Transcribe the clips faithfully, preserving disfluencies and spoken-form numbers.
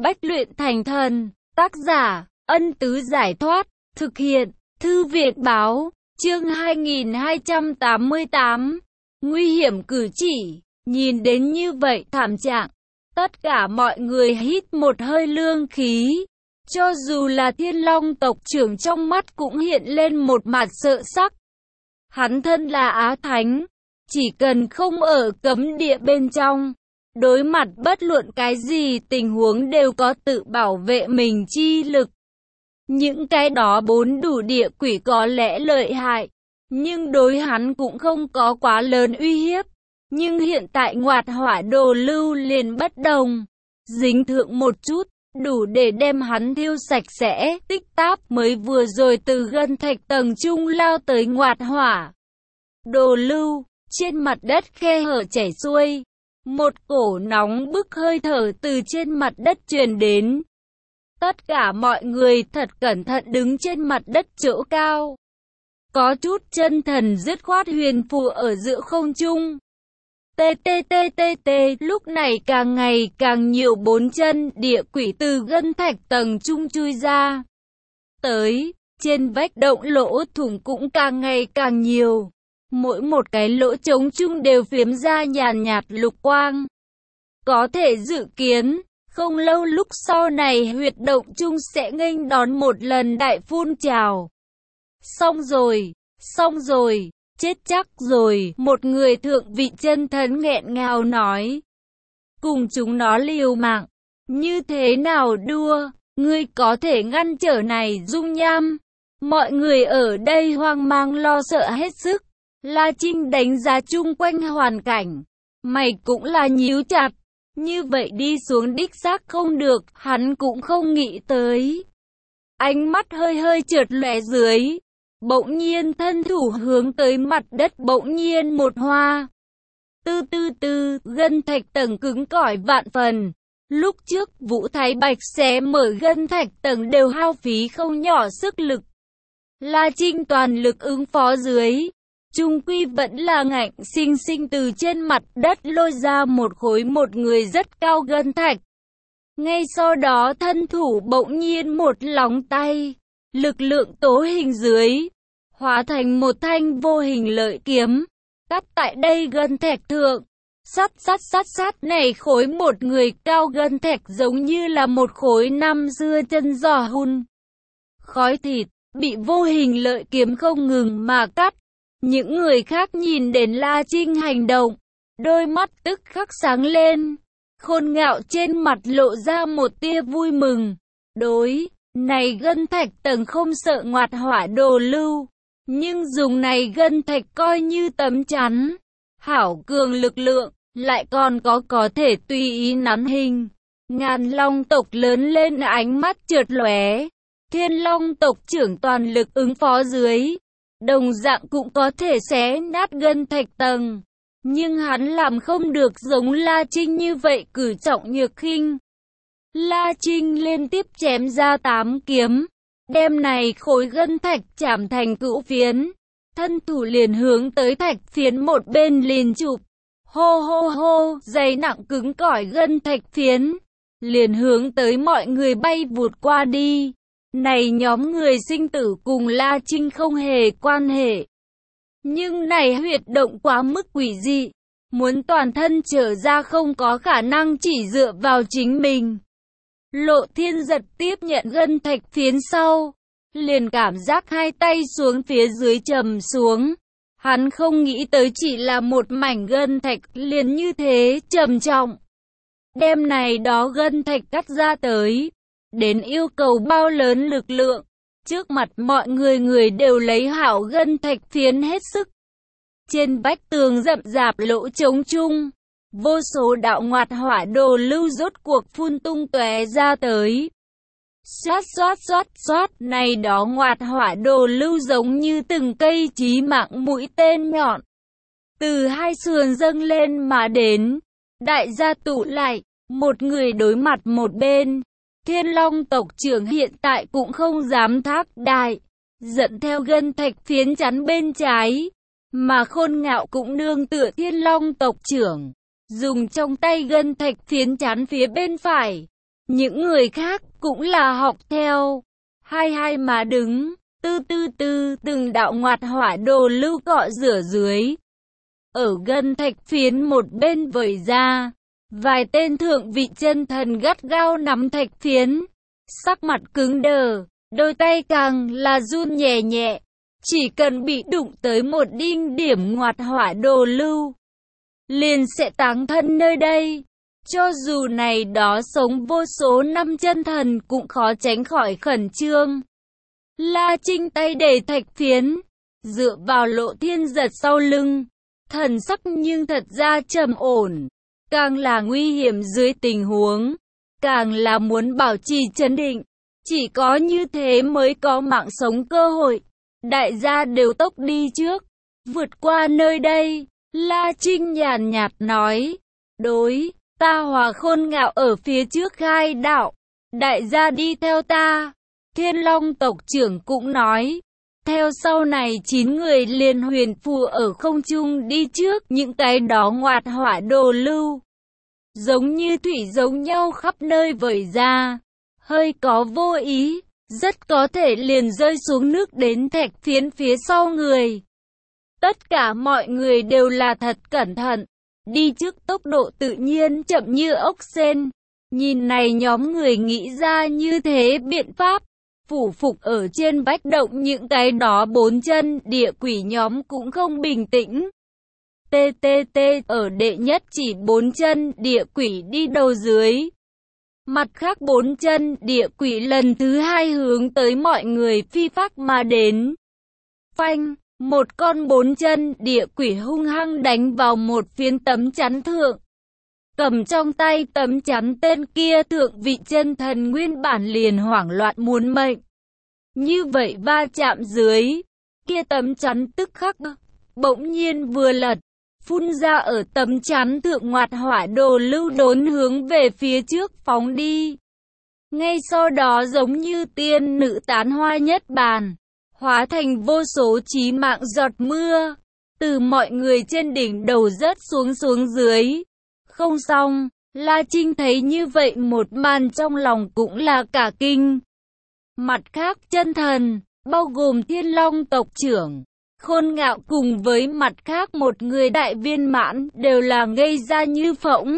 Bách luyện thành thần, tác giả, Ân Tứ Giải Thoát, thực hiện, Thư viện Báo, chương hai nghìn hai trăm tám mươi tám. Nguy hiểm cử chỉ, nhìn đến như vậy thảm trạng, tất cả mọi người hít một hơi lương khí. Cho dù là Thiên Long tộc trưởng trong mắt cũng hiện lên một mặt sợ sắc. Hắn thân là Á Thánh, chỉ cần không ở cấm địa bên trong, đối mặt bất luận cái gì tình huống đều có tự bảo vệ mình chi lực. Những cái đó bốn đủ địa quỷ có lẽ lợi hại, nhưng đối hắn cũng không có quá lớn uy hiếp. Nhưng hiện tại Ngoạt Hỏa Đồ Lưu liền bất đồng, dính thượng một chút, đủ để đem hắn thiêu sạch sẽ. Tích táp mới vừa rồi từ gân thạch tầng trung lao tới Ngoạt Hỏa Đồ Lưu, trên mặt đất khe hở chảy xuôi. Một cổ nóng bức hơi thở từ trên mặt đất truyền đến. Tất cả mọi người thật cẩn thận đứng trên mặt đất chỗ cao. Có chút chân thần dứt khoát huyền phù ở giữa không trung. Tê tê tê tê tê, lúc này càng ngày càng nhiều bốn chân địa quỷ từ gân thạch tầng trung chui ra. Tới, trên vách động lỗ thủng cũng càng ngày càng nhiều. Mỗi một cái lỗ trống chung đều phiếm ra nhàn nhạt lục quang. Có thể dự kiến, không lâu lúc sau này huyệt động chung sẽ nghênh đón một lần đại phun trào. Xong rồi, xong rồi, chết chắc rồi, một người thượng vị chân thần nghẹn ngào nói. Cùng chúng nó liều mạng, như thế nào đua, ngươi có thể ngăn trở này dung nham. Mọi người ở đây hoang mang lo sợ hết sức. La Trinh đánh giá chung quanh hoàn cảnh, mày cũng là nhíu chặt, như vậy đi xuống đích xác không được, hắn cũng không nghĩ tới. Ánh mắt hơi hơi trượt lóe dưới, bỗng nhiên thân thủ hướng tới mặt đất bỗng nhiên một hoa. Tư tư tư, gân thạch tầng cứng cỏi vạn phần. Lúc trước Vũ Thái Bạch xé mở gân thạch tầng đều hao phí không nhỏ sức lực. La Trinh toàn lực ứng phó dưới. Trung quy vẫn là ngạnh sinh sinh từ trên mặt đất lôi ra một khối một người rất cao gân thạch. Ngay sau đó thân thủ bỗng nhiên một lóng tay, lực lượng tố hình dưới, hóa thành một thanh vô hình lợi kiếm, cắt tại đây gân thạch thượng. Sắt sắt sắt sắt này khối một người cao gân thạch giống như là một khối năm xưa chân giò hun. Khói thịt, bị vô hình lợi kiếm không ngừng mà cắt. Những người khác nhìn đến La Trinh hành động, đôi mắt tức khắc sáng lên, khôn ngạo trên mặt lộ ra một tia vui mừng. Đối, này gân thạch tầng không sợ Ngoạt Hỏa Đồ Lưu, nhưng dùng này gân thạch coi như tấm chắn. Hảo cường lực lượng, lại còn có có thể tùy ý nắn hình. Ngàn Long tộc lớn lên ánh mắt trượt lóe, Thiên Long tộc trưởng toàn lực ứng phó dưới. Đồng dạng cũng có thể xé nát gân thạch tầng. Nhưng hắn làm không được giống La Trinh như vậy cử trọng nhược khinh. La Trinh liên tiếp chém ra tám kiếm. Đem này khối gân thạch chạm thành cửu phiến. Thân thủ liền hướng tới thạch phiến một bên liền chụp. Hô hô hô, dày nặng cứng cỏi gân thạch phiến. Liền hướng tới mọi người bay vụt qua đi. Này nhóm người sinh tử cùng La Trinh không hề quan hệ. Nhưng này huyệt động quá mức quỷ dị. Muốn toàn thân trở ra không có khả năng chỉ dựa vào chính mình. Lộ Thiên giật tiếp nhận gân thạch phiến sau. Liền cảm giác hai tay xuống phía dưới trầm xuống. Hắn không nghĩ tới chỉ là một mảnh gân thạch liền như thế trầm trọng. Đem này đó gân thạch cắt ra tới. Đến yêu cầu bao lớn lực lượng, trước mặt mọi người người đều lấy hảo gân thạch phiến hết sức. Trên vách tường rậm rạp lỗ trống chung, vô số đạo Ngoạt Hỏa Đồ Lưu rốt cuộc phun tung tóe ra tới. Xoát xoát xoát xoát, này đó Ngoạt Hỏa Đồ Lưu giống như từng cây chí mạng mũi tên nhọn. Từ hai sườn dâng lên mà đến, đại gia tụ lại, một người đối mặt một bên. Thiên Long tộc trưởng hiện tại cũng không dám thác đại, dẫn theo gân thạch phiến chắn bên trái, mà khôn ngạo cũng nương tựa Thiên Long tộc trưởng, dùng trong tay gân thạch phiến chắn phía bên phải. Những người khác cũng là học theo. Hai hai mà đứng, tư tư tư, từng đạo ngoạt hỏa đồ lưu cọ rửa dưới. Ở gần thạch phiến một bên vẩy ra, vài tên thượng vị chân thần gắt gao nắm thạch phiến, sắc mặt cứng đờ, đôi tay càng là run nhẹ nhẹ, chỉ cần bị đụng tới một đinh điểm ngoạt hỏa đồ lưu, liền sẽ táng thân nơi đây. Cho dù này đó sống vô số năm chân thần cũng khó tránh khỏi khẩn trương. La Trinh tay để thạch phiến, dựa vào Lộ Thiên Giật sau lưng, thần sắc nhưng thật ra trầm ổn. Càng là nguy hiểm dưới tình huống, càng là muốn bảo trì trấn định. Chỉ có như thế mới có mạng sống cơ hội. Đại gia đều tốc đi trước, vượt qua nơi đây. La Trinh nhàn nhạt nói, đối, ta Hòa Khôn Ngạo ở phía trước khai đạo, đại gia đi theo ta. Thiên Long tộc trưởng cũng nói, theo sau này chín người liền huyền phù ở không trung đi trước. Những cái đó ngoạt hỏa đồ lưu, giống như thủy giống nhau khắp nơi vẩy ra, hơi có vô ý, rất có thể liền rơi xuống nước đến thạch phiến phía sau người. Tất cả mọi người đều là thật cẩn thận, đi trước tốc độ tự nhiên chậm như ốc sên. Nhìn này nhóm người nghĩ ra như thế biện pháp, phủ phục ở trên vách động những cái đó bốn chân địa quỷ nhóm cũng không bình tĩnh. tê tê tê ở đệ nhất chỉ bốn chân địa quỷ đi đầu dưới. Mặt khác bốn chân địa quỷ lần thứ hai hướng tới mọi người phi phác mà đến. Phanh, một con bốn chân địa quỷ hung hăng đánh vào một phiến tấm chắn thượng. Cầm trong tay tấm chắn, tên kia thượng vị chân thần nguyên bản liền hoảng loạn muốn mệnh. Như vậy va chạm dưới, kia tấm chắn tức khắc bỗng nhiên vừa lật, phun ra ở tấm chắn thượng ngoạt hỏa đồ lưu đốn hướng về phía trước phóng đi. Ngay sau đó giống như tiên nữ tán hoa nhất bàn, hóa thành vô số chí mạng giọt mưa, từ mọi người trên đỉnh đầu rớt xuống xuống dưới. Không xong, La Trinh thấy như vậy một màn trong lòng cũng là cả kinh. Mặt khác chân thần, bao gồm Thiên Long tộc trưởng, Khôn Ngạo cùng với mặt khác một người đại viên mãn đều là ngây ra như phỗng.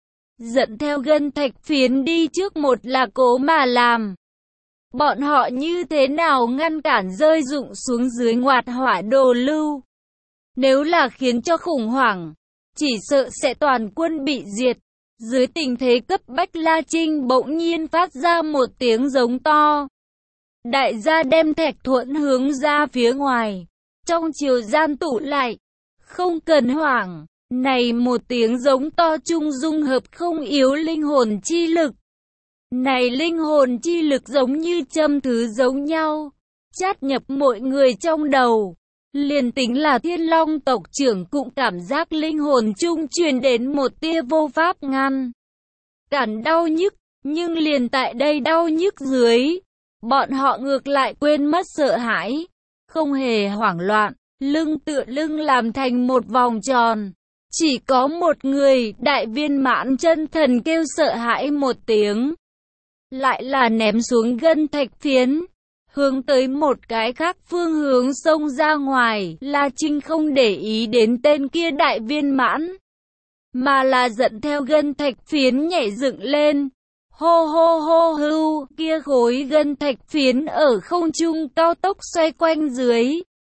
Dẫn theo gân thạch phiến đi trước một là cố mà làm. Bọn họ như thế nào ngăn cản rơi rụng xuống dưới ngoạt hỏa đồ lưu? Nếu là khiến cho khủng hoảng, chỉ sợ sẽ toàn quân bị diệt. Dưới tình thế cấp bách, La Trinh bỗng nhiên phát ra một tiếng giống to. Đại gia đem thạch thuẫn hướng ra phía ngoài, trong chiều gian tụ lại, không cần hoảng. Này một tiếng giống to chung dung hợp không yếu linh hồn chi lực. Này linh hồn chi lực giống như châm thứ giống nhau, chát nhập mọi người trong đầu. Liền tính là Thiên Long tộc trưởng cũng cảm giác linh hồn chung truyền đến một tia vô pháp ngăn cản đau nhức, nhưng liền tại đây đau nhức dưới, bọn họ ngược lại quên mất sợ hãi, không hề hoảng loạn, lưng tựa lưng làm thành một vòng tròn. Chỉ có một người, đại viên mãn chân thần kêu sợ hãi một tiếng, lại là ném xuống gân thạch phiến, hướng tới một cái khác phương hướng xông ra ngoài. La Trinh không để ý đến tên kia đại viên mãn, mà là dẫn theo gân thạch phiến nhảy dựng lên. Hô hô hô hưu, kia khối gân thạch phiến ở không trung cao tốc xoay quanh dưới.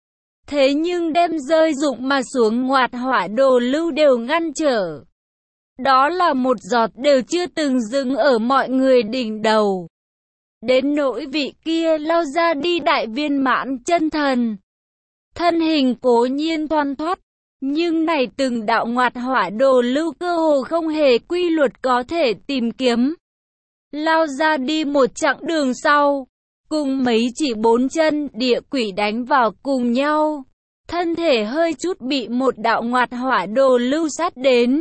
Thế nhưng đem rơi rụng mà xuống ngoạt hỏa đồ lưu đều ngăn trở. Đó là một giọt đều chưa từng dừng ở mọi người đỉnh đầu. Đến nỗi vị kia lao ra đi đại viên mãn chân thần, thân hình cố nhiên thoăn thoắt, nhưng này từng đạo ngoạt hỏa đồ lưu cơ hồ không hề quy luật có thể tìm kiếm. Lao ra đi một chặng đường sau, cùng mấy chỉ bốn chân địa quỷ đánh vào cùng nhau, thân thể hơi chút bị một đạo ngoạt hỏa đồ lưu sát đến.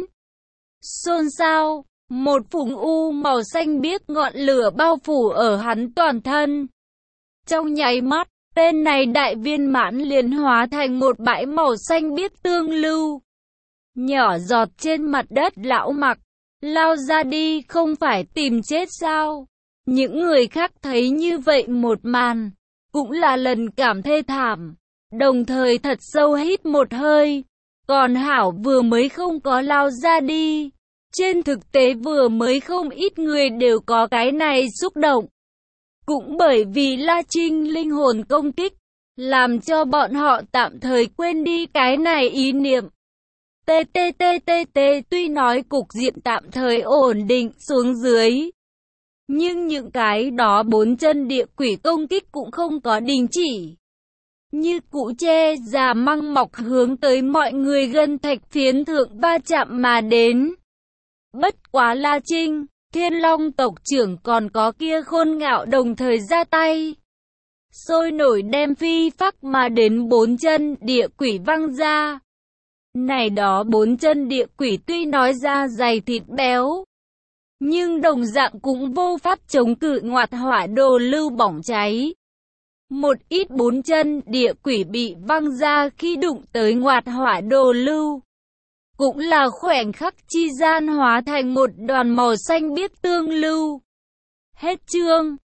Xôn xao, một phùng u màu xanh biếc ngọn lửa bao phủ ở hắn toàn thân. Trong nháy mắt, tên này đại viên mãn liền hóa thành một bãi màu xanh biếc tương lưu, nhỏ giọt trên mặt đất. Lão Mặc, lao ra đi không phải tìm chết sao? Những người khác thấy như vậy một màn, cũng là lần cảm thê thảm, đồng thời thật sâu hít một hơi. Còn Hảo vừa mới không có lao ra đi. Trên thực tế vừa mới không ít người đều có cái này xúc động. Cũng bởi vì La Trinh linh hồn công kích, làm cho bọn họ tạm thời quên đi cái này ý niệm. tê tê tê tê tê tuy nói cục diện tạm thời ổn định xuống dưới, nhưng những cái đó bốn chân địa quỷ công kích cũng không có đình chỉ. Như cũ che già măng mọc hướng tới mọi người gần thạch phiến thượng va chạm mà đến. Bất quá La Trinh, Thiên Long tộc trưởng còn có kia khôn ngạo đồng thời ra tay. Sôi nổi đem phi phắc mà đến bốn chân địa quỷ văng ra. Này đó bốn chân địa quỷ tuy nói ra dày thịt béo, nhưng đồng dạng cũng vô pháp chống cự ngoạt hỏa đồ lưu bỏng cháy. Một ít bốn chân địa quỷ bị văng ra khi đụng tới ngoạt hỏa đồ lưu, cũng là khoảnh khắc chi gian hóa thành một đoàn màu xanh biếc tương lưu. Hết chương.